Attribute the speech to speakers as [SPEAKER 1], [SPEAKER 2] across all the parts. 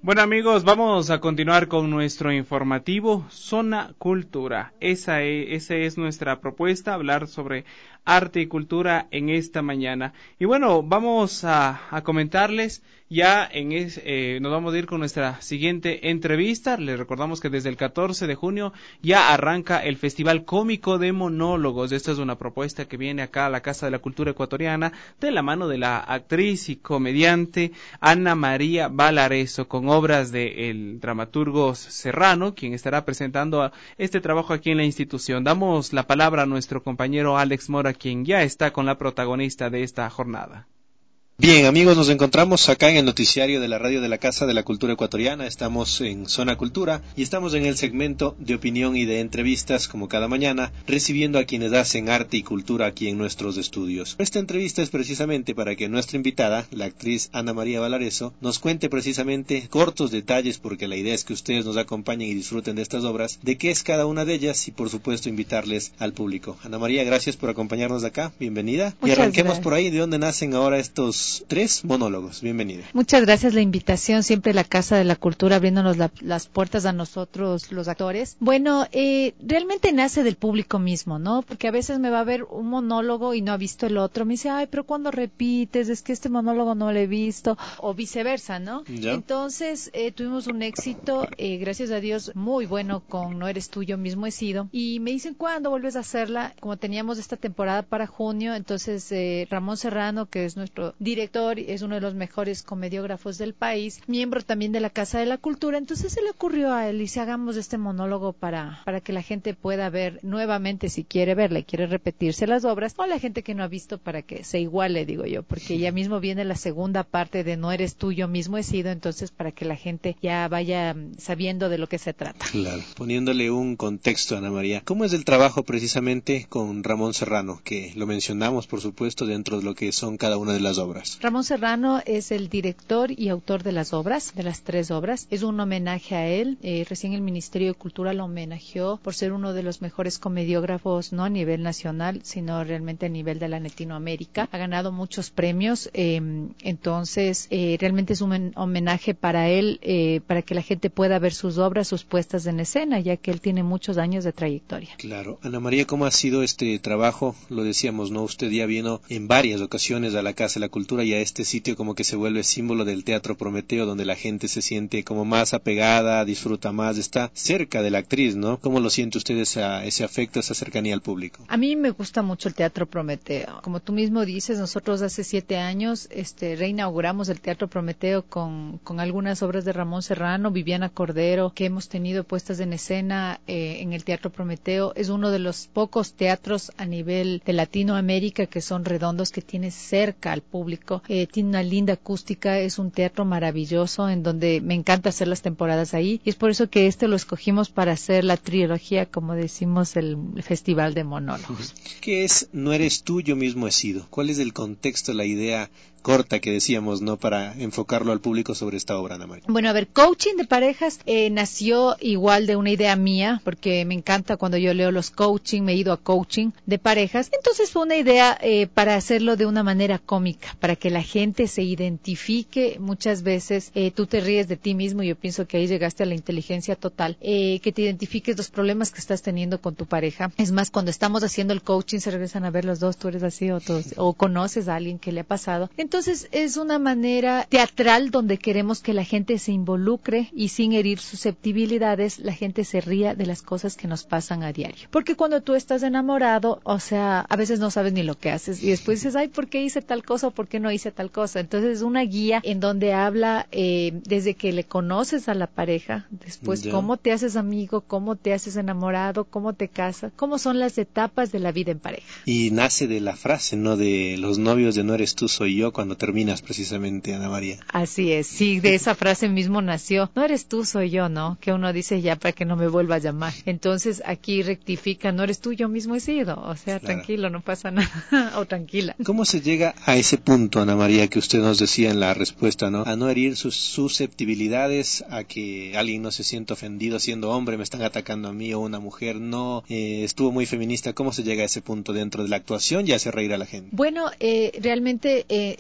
[SPEAKER 1] Bueno amigos, vamos a continuar con nuestro informativo Zona Cultura. Esa es nuestra propuesta, hablar sobre arte y cultura en esta mañana. Y bueno, vamos a comentarles ya nos vamos a ir con nuestra siguiente entrevista. Les recordamos que desde el 14 de junio ya arranca el Festival Cómico de Monólogos. Esta es una propuesta que viene acá a la Casa de la Cultura Ecuatoriana de la mano de la actriz y comediante Ana María Valareso, con obras del dramaturgo Serrano, quien estará presentando este trabajo aquí en la institución. Damos la palabra a nuestro compañero Alex Mora, quien ya está con la protagonista de esta jornada.
[SPEAKER 2] Bien, amigos, nos encontramos acá en el noticiario de la radio de la Casa de la Cultura Ecuatoriana. Estamos en Zona Cultura y estamos en el segmento de opinión y de entrevistas, como cada mañana, recibiendo a quienes hacen arte y cultura aquí en nuestros estudios. Esta entrevista es precisamente para que nuestra invitada, la actriz Ana María Valareso, nos cuente precisamente cortos detalles, porque la idea es que ustedes nos acompañen y disfruten de estas obras, de qué es cada una de ellas y, por supuesto, invitarles al público. Ana María, gracias por acompañarnos de acá. Bienvenida. Y arranquemos por ahí, de dónde nacen ahora estos 3 monólogos. Bienvenida.
[SPEAKER 3] Muchas gracias la invitación, siempre la Casa de la Cultura abriéndonos las puertas a nosotros los actores. Bueno, realmente nace del público mismo, ¿no? Porque a veces me va a ver un monólogo y no ha visto el otro, me dice, ay, pero cuando repites, es que este monólogo no lo he visto, o viceversa, ¿no? ¿Ya? Entonces tuvimos un éxito, gracias a Dios, muy bueno con No Eres Tú, Yo Mismo He Sido, y me dicen, ¿cuándo vuelves a hacerla? Como teníamos esta temporada para junio, entonces Ramón Serrano, que es nuestro director, es uno de los mejores comediógrafos del país, miembro también de la Casa de la Cultura, entonces se le ocurrió a él y si hagamos este monólogo para que la gente pueda ver nuevamente, si quiere verla y quiere repetirse las obras, o la gente que no ha visto para que se iguale, digo yo, porque ya mismo viene la segunda parte de No Eres Tú, Yo Mismo He Sido, entonces para que la gente ya vaya sabiendo de lo que se trata.
[SPEAKER 2] Claro, poniéndole un contexto, Ana María, ¿cómo es el trabajo precisamente con Ramón Serrano, que lo mencionamos, por supuesto, dentro de lo que son cada una de las obras?
[SPEAKER 3] Ramón Serrano es el director y autor de las obras, de las 3 obras. Es un homenaje a él. Recién el Ministerio de Cultura lo homenajeó por ser uno de los mejores comediógrafos, no a nivel nacional, sino realmente a nivel de la Latinoamérica. Ha ganado muchos premios, entonces realmente es un homenaje para él, para que la gente pueda ver sus obras, sus puestas en escena, ya que él tiene muchos años de trayectoria.
[SPEAKER 2] Claro. Ana María, ¿cómo ha sido este trabajo? Lo decíamos, ¿no? Usted ya vino en varias ocasiones a la Casa de la Cultura y a este sitio como que se vuelve símbolo del Teatro Prometeo, donde la gente se siente como más apegada, disfruta más, está cerca de la actriz, ¿no? ¿Cómo lo siente usted ese afecto, esa cercanía al público?
[SPEAKER 3] A mí me gusta mucho el Teatro Prometeo. Como tú mismo dices, nosotros hace 7 años reinauguramos el Teatro Prometeo con algunas obras de Ramón Serrano, Viviana Cordero, que hemos tenido puestas en escena en el Teatro Prometeo. Es uno de los pocos teatros a nivel de Latinoamérica que son redondos, que tiene cerca al público. Tiene una linda acústica, es un teatro maravilloso en donde me encanta hacer las temporadas ahí y es por eso que lo escogimos para hacer la trilogía, como decimos, el Festival de Monólogos.
[SPEAKER 2] ¿Qué es No Eres Tú, Yo Mismo He Sido? ¿Cuál es el contexto, la idea corta que decíamos, ¿no? Para enfocarlo al público sobre esta obra, Ana María.
[SPEAKER 3] Bueno, a ver, coaching de parejas nació igual de una idea mía, porque me encanta cuando yo leo los coaching, me he ido a coaching de parejas, entonces fue una idea para hacerlo de una manera cómica, para que la gente se identifique. Muchas veces tú te ríes de ti mismo, y yo pienso que ahí llegaste a la inteligencia total, que te identifiques los problemas que estás teniendo con tu pareja. Es más, cuando estamos haciendo el coaching se regresan a ver los dos, tú eres así o conoces a alguien que le ha pasado. Entonces es una manera teatral donde queremos que la gente se involucre y sin herir susceptibilidades, la gente se ría de las cosas que nos pasan a diario. Porque cuando tú estás enamorado, o sea, a veces no sabes ni lo que haces y después dices, ay, ¿por qué hice tal cosa o por qué no hice tal cosa? Entonces es una guía en donde habla desde que le conoces a la pareja, después cómo te haces amigo, cómo te haces enamorado, cómo te casas, cómo son las etapas de la vida en pareja.
[SPEAKER 2] Y nace de la frase, ¿no? De los novios de No Eres Tú, Soy Yo, cuando terminas precisamente, Ana María.
[SPEAKER 3] Así es, sí, de esa frase mismo nació. No eres tú, soy yo, ¿no? Que uno dice ya para que no me vuelva a llamar. Entonces aquí rectifica, no eres tú, yo mismo he sido. O sea, claro, tranquilo, no pasa nada. O tranquila.
[SPEAKER 2] ¿Cómo se llega a ese punto, Ana María, que usted nos decía en la respuesta, ¿no? A no herir sus susceptibilidades, a que alguien no se sienta ofendido siendo hombre, me están atacando a mí, o una mujer no estuvo muy feminista. ¿Cómo se llega a ese punto dentro de la actuación y hace reír a la gente?
[SPEAKER 3] Bueno, realmente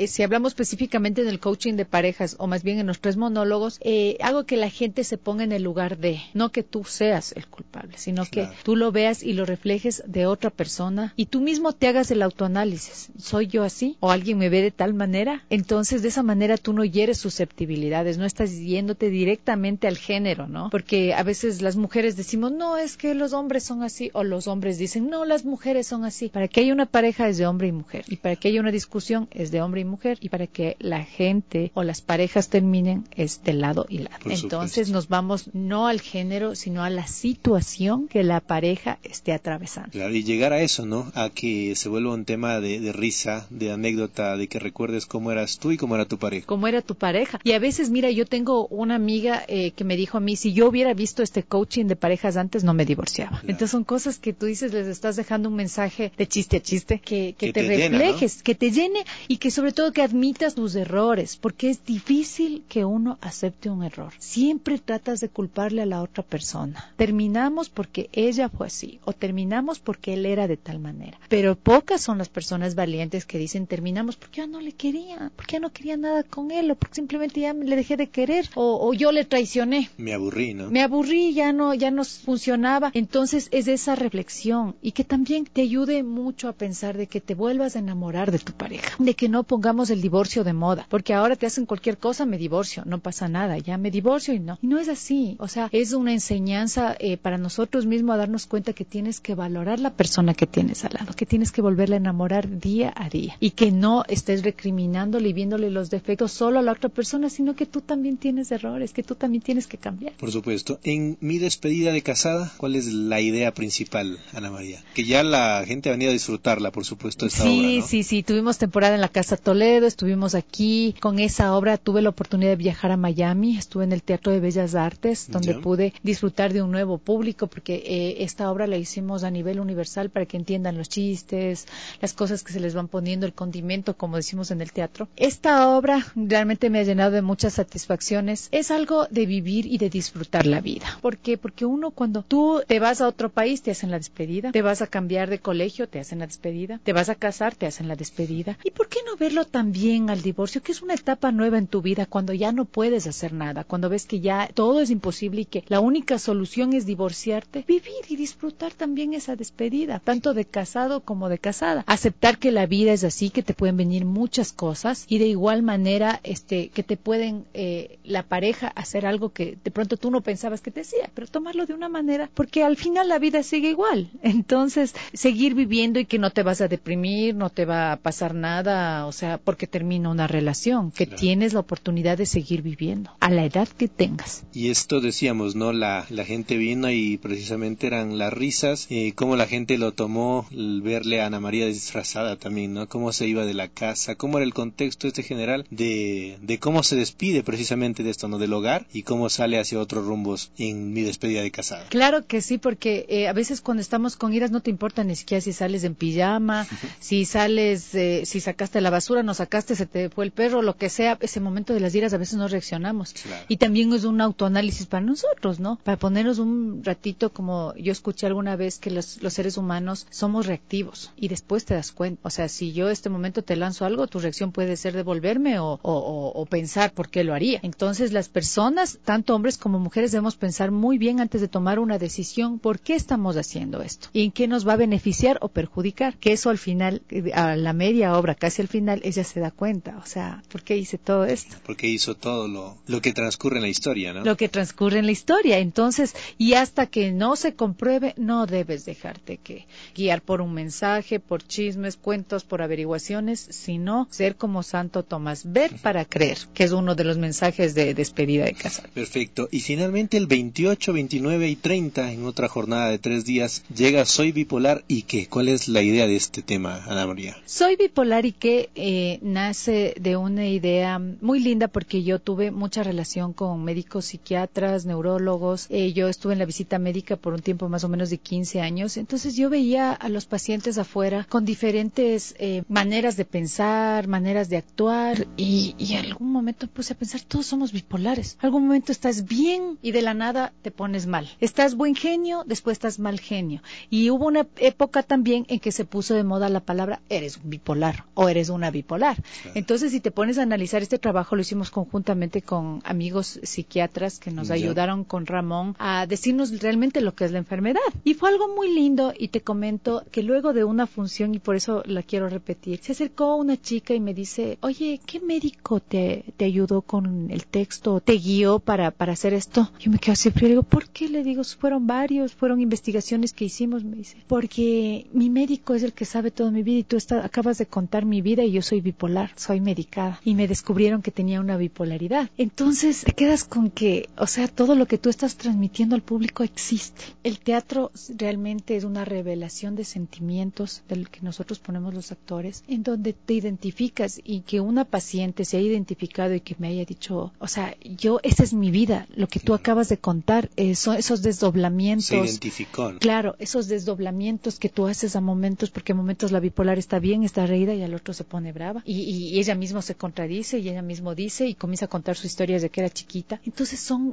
[SPEAKER 3] si hablamos específicamente del coaching de parejas, o más bien en los 3 monólogos, hago que la gente se ponga en el lugar de, no que tú seas el culpable, sino que tú lo veas y lo reflejes de otra persona y tú mismo te hagas el autoanálisis. ¿Soy yo así? ¿O alguien me ve de tal manera? Entonces, de esa manera tú no hieres susceptibilidades, no estás yéndote directamente al género, ¿no? Porque a veces las mujeres decimos, no, es que los hombres son así, o los hombres dicen, no, las mujeres son así. Para que haya una pareja es de hombre y mujer, y para que haya una discusión es de hombre y mujer, y para que la gente o las parejas terminen es de lado y lado. Entonces nos vamos no al género, sino a la situación que la pareja esté atravesando.
[SPEAKER 2] Claro, y llegar a eso, ¿no? A que se vuelva un tema de risa, de anécdota, de que recuerdes cómo eras tú y cómo era tu pareja.
[SPEAKER 3] Cómo era tu pareja. Y a veces, mira, yo tengo una amiga que me dijo a mí, si yo hubiera visto este coaching de parejas antes, no me divorciaba. Claro. Entonces son cosas que tú dices, les estás dejando un mensaje de chiste a chiste, que te reflejes, llena, ¿no? Que te llene y que sobre todo que admitas tus errores, porque es difícil que uno acepte un error. Siempre tratas de culparle a la otra persona. Terminamos porque ella fue así, o terminamos porque él era de tal manera. Pero pocas son las personas valientes que dicen, terminamos porque yo no le quería, porque yo no quería nada con él, o porque simplemente ya le dejé de querer, o yo le traicioné.
[SPEAKER 2] Me aburrí, ¿no?
[SPEAKER 3] Me aburrí, ya no funcionaba. Entonces es esa reflexión y que también te ayude mucho a pensar de que te vuelvas a enamorar de tu pareja, de que no pongamos el divorcio de moda, porque ahora te hacen cualquier cosa, me divorcio, no pasa nada, ya me divorcio y no es así. O sea, es una enseñanza para nosotros mismos a darnos cuenta que tienes que valorar la persona que tienes al lado, que tienes que volverla a enamorar día a día y que no estés recriminándole y viéndole los defectos solo a la otra persona, sino que tú también tienes errores, que tú también tienes que cambiar.
[SPEAKER 2] Por supuesto. En mi despedida de casada, ¿cuál es la idea principal, Ana María? Que ya la gente ha venido a disfrutarla, por supuesto, esta obra, ¿no?
[SPEAKER 3] Sí. Tuvimos temporada en la Casa Toledo, estuvimos aquí. Con esa obra tuve la oportunidad de viajar a Miami, estuve en el Teatro de Bellas Artes, donde pude disfrutar de un nuevo público, porque esta obra la hicimos a nivel universal para que entiendan los chistes, las cosas que se les van poniendo, el condimento, como decimos en el teatro. Esta obra realmente me ha llenado de muchas satisfacciones. Es algo de vivir y de disfrutar la vida. ¿Por qué? Porque uno, cuando tú te vas a otro país, te hacen la despedida, te vas a cambiar de colegio, te hacen la despedida, te vas a casar, te hacen la despedida. ¿Y por qué no verlo también al divorcio, que es una etapa nueva en tu vida, cuando ya no puedes hacer nada, cuando ves que ya todo es imposible y que la única solución es divorciarte? Vivir y disfrutar también esa despedida, tanto de casado como de casada. Aceptar que la vida es así, que te pueden venir muchas cosas y de igual manera que te pueden la pareja hacer algo que de pronto tú no pensabas que te hacía, pero tomarlo de una manera, porque al final la vida sigue igual. Entonces, seguir viviendo y que no te vas a deprimir, no te va a pasar nada, o sea, porque termina una relación, que tienes la oportunidad de seguir viviendo a la edad que tengas.
[SPEAKER 2] Y esto decíamos, ¿no? La gente vino y precisamente eran las risas, cómo la gente lo tomó, el verle a Ana María disfrazada también, ¿no? Cómo se iba de la casa, cómo era el contexto general de cómo se despide precisamente de esto, ¿no? Del hogar, y cómo sale hacia otros rumbos en mi despedida de casada.
[SPEAKER 3] Claro que sí, porque a veces cuando estamos con iras no te importa ni siquiera si sales en pijama, si sales, si sacaste la basura, no sacaste, se te fue el perro, lo que sea. Ese momento de las iras a veces no reaccionamos. Claro. Y también es un autoanálisis para nosotros, ¿no? Para ponernos un ratito, como yo escuché alguna vez, que los seres humanos somos reactivos y después te das cuenta. O sea, si yo este momento te lanzo algo, tu reacción puede ser devolverme o pensar por qué lo haría. Entonces las personas, tanto hombres como mujeres, debemos pensar muy bien antes de tomar una decisión por qué estamos haciendo esto y en qué nos va a beneficiar o perjudicar. Que eso al final, a la media obra, casi al final, ella se da cuenta. O sea, ¿por qué hice todo esto?
[SPEAKER 2] Porque hizo todo lo que transcurre en la historia, ¿no?
[SPEAKER 3] Lo que transcurre en la historia. Entonces, y hasta que no se compruebe, no debes dejarte que guiar por un mensaje, por chismes, cuentos, por averiguaciones, sino ser como Santo Tomás, ver para creer, que es uno de los mensajes de despedida de casa.
[SPEAKER 2] Perfecto. Y finalmente el 28, 29 y 30, en otra jornada de 3 días, llega Soy Bipolar y ¿qué? ¿Cuál es la idea de este tema, Ana María?
[SPEAKER 3] Soy Bipolar y ¿qué? Nace de una idea muy linda, porque yo tuve mucha relación con médicos psiquiatras, neurólogos. Yo estuve en la visita médica por un tiempo más o menos de 15 años. Entonces yo veía a los pacientes afuera con diferentes maneras de pensar, maneras de actuar, y en algún momento puse a pensar, todos somos bipolares. Algún momento estás bien y de la nada te pones mal. Estás buen genio, después estás mal genio. Y hubo una época también en que se puso de moda la palabra eres un bipolar o eres una bipolar. bipolar. Entonces, si te pones a analizar este trabajo, lo hicimos conjuntamente con amigos psiquiatras que nos ayudaron con Ramón a decirnos realmente lo que es la enfermedad. Y fue algo muy lindo, y te comento que luego de una función, y por eso la quiero repetir, se acercó una chica y me dice, oye, ¿qué médico te ayudó con el texto, te guió para hacer esto? Yo me quedo así frío, le digo, ¿por qué? Le digo, fueron varios, fueron investigaciones que hicimos, me dice, porque mi médico es el que sabe toda mi vida y tú acabas de contar mi vida y yo soy bipolar, soy medicada, y me descubrieron que tenía una bipolaridad. Entonces te quedas con que, o sea, todo lo que tú estás transmitiendo al público existe. El teatro realmente es una revelación de sentimientos del que nosotros ponemos los actores, en donde te identificas, y que una paciente se haya identificado y que me haya dicho, o sea, esa es mi vida, lo que tú acabas de contar, son esos desdoblamientos.
[SPEAKER 2] Se identificó, ¿no?
[SPEAKER 3] Claro, esos desdoblamientos que tú haces a momentos, porque a momentos la bipolar está bien, está reída, y al otro se pone brava, y ella misma se contradice, y ella misma dice, y comienza a contar su historia desde que era chiquita. Entonces son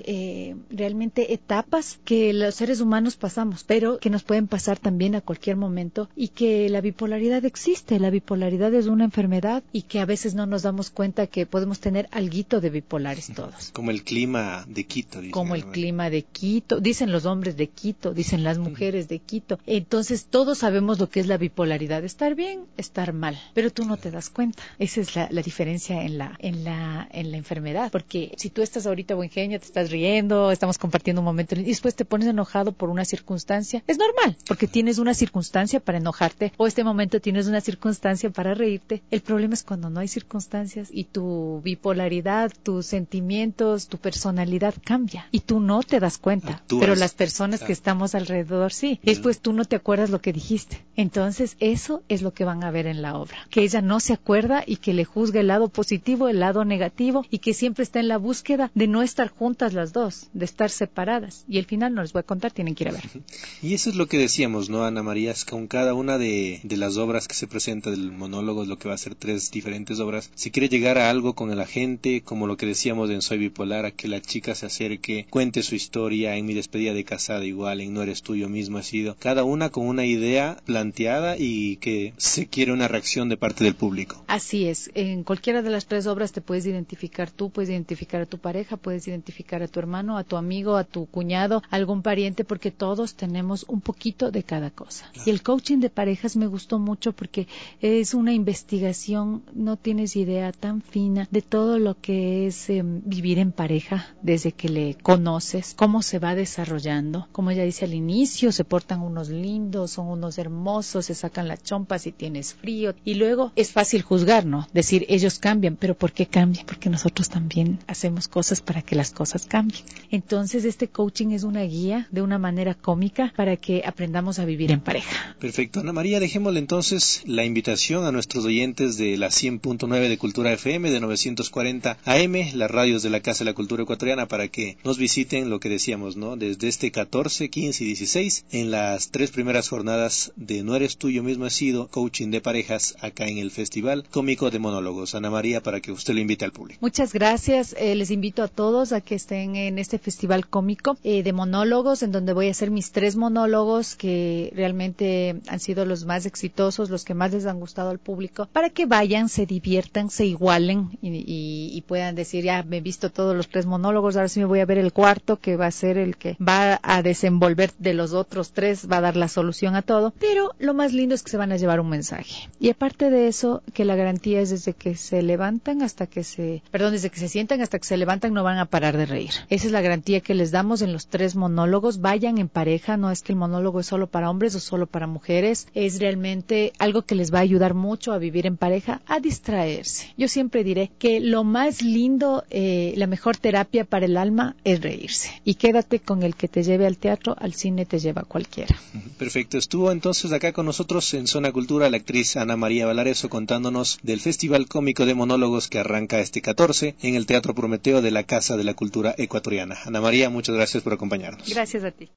[SPEAKER 3] realmente etapas que los seres humanos pasamos, pero que nos pueden pasar también a cualquier momento, y que la bipolaridad existe. La bipolaridad es una enfermedad, y que a veces no nos damos cuenta que podemos tener alguito de bipolares todos.
[SPEAKER 2] Como el clima de Quito, dicen.
[SPEAKER 3] Como el clima de Quito, dicen los hombres de Quito, dicen las mujeres de Quito. Entonces todos sabemos lo que es la bipolaridad, estar bien, estar mal, pero tú no te das cuenta. Esa es la diferencia en la enfermedad, porque si tú estás ahorita buen genio, te estás riendo, estamos compartiendo un momento, y después te pones enojado por una circunstancia, es normal, porque tienes una circunstancia para enojarte, o este momento tienes una circunstancia para reírte. El problema es cuando no hay circunstancias y tu bipolaridad, tus sentimientos, tu personalidad cambia y tú no te das cuenta. Pero las personas que estamos alrededor sí. Después tú no te acuerdas lo que dijiste. Entonces eso es lo que van a ver en la obra, que ella no se acuerda y que le juzga el lado positivo, el lado negativo, y que siempre está en la búsqueda de no estar juntas las dos, de estar separadas. Y el final no les voy a contar, tienen que ir a ver.
[SPEAKER 2] Y eso es lo que decíamos, ¿no, Ana María? Es con cada una de las obras que se presenta del monólogo, es lo que va a ser 3 diferentes obras. Si quiere llegar a algo con la gente, como lo que decíamos en Soy Bipolar, a que la chica se acerque, cuente su historia, en Mi despedida de casada igual, en No eres tú, yo mismo he sido, cada una con una idea planteada y que se quiere una reacción de parte del público.
[SPEAKER 3] Así es, en cualquiera de las 3 obras te puedes identificar tú, puedes identificar a tu pareja, puedes identificar a tu hermano, a tu amigo, a tu cuñado, a algún pariente, porque todos tenemos un poquito de cada cosa. Y el coaching de parejas me gustó mucho porque es una investigación, no tienes idea, tan fina de todo lo que es vivir en pareja, desde que le conoces, cómo se va desarrollando, como ella dice al inicio, se portan unos lindos, son unos hermosos, se sacan la chompa si tienes frío, y luego es fácil juzgar, ¿no? Decir, ellos cambian, pero ¿por qué cambian? Porque nosotros también hacemos cosas para que las cosas cambien. Entonces este coaching es una guía de una manera cómica para que aprendamos a vivir en pareja.
[SPEAKER 2] Perfecto, Ana María, dejémosle entonces la invitación a nuestros oyentes de la 100.9 de Cultura FM, de 940 AM, las radios de la Casa de la Cultura Ecuatoriana, para que nos visiten, lo que decíamos, ¿no? Desde este 14, 15 y 16, en las 3 primeras jornadas de No eres tú, yo mismo he sido, coaching de parejas, acá en el Festival Cómico de Monólogos. Ana María, para que usted lo invite al público.
[SPEAKER 3] Muchas gracias, les invito a todos a que estén en este Festival Cómico de Monólogos, en donde voy a hacer mis 3 monólogos que realmente han sido los más exitosos, los que más les han gustado al público, para que vayan, se diviertan, se igualen y puedan decir, ya me he visto todos los 3 monólogos, ahora sí me voy a ver el 4, que va a ser el que va a desenvolver de los otros 3, va a dar la solución a todo, pero lo más lindo es que se van a llevar un mensaje. Y aparte de eso, que la garantía es desde que se sientan hasta que se levantan, no van a parar de reír. Esa es la garantía que les damos en los 3 monólogos. Vayan en pareja, no es que el monólogo es solo para hombres o solo para mujeres, es realmente algo que les va a ayudar mucho a vivir en pareja, a distraerse. Yo siempre diré que lo más lindo, la mejor terapia para el alma es reírse. Y quédate con el que te lleve al teatro, al cine te lleva cualquiera.
[SPEAKER 2] Perfecto, estuvo entonces acá con nosotros en Zona Cultura la actriz Ana María Valareso contándonos del Festival Cómico de Monólogos que arranca este 14 en el Teatro Prometeo de la Casa de la Cultura Ecuatoriana. Ana María, muchas gracias por acompañarnos.
[SPEAKER 3] Gracias a ti.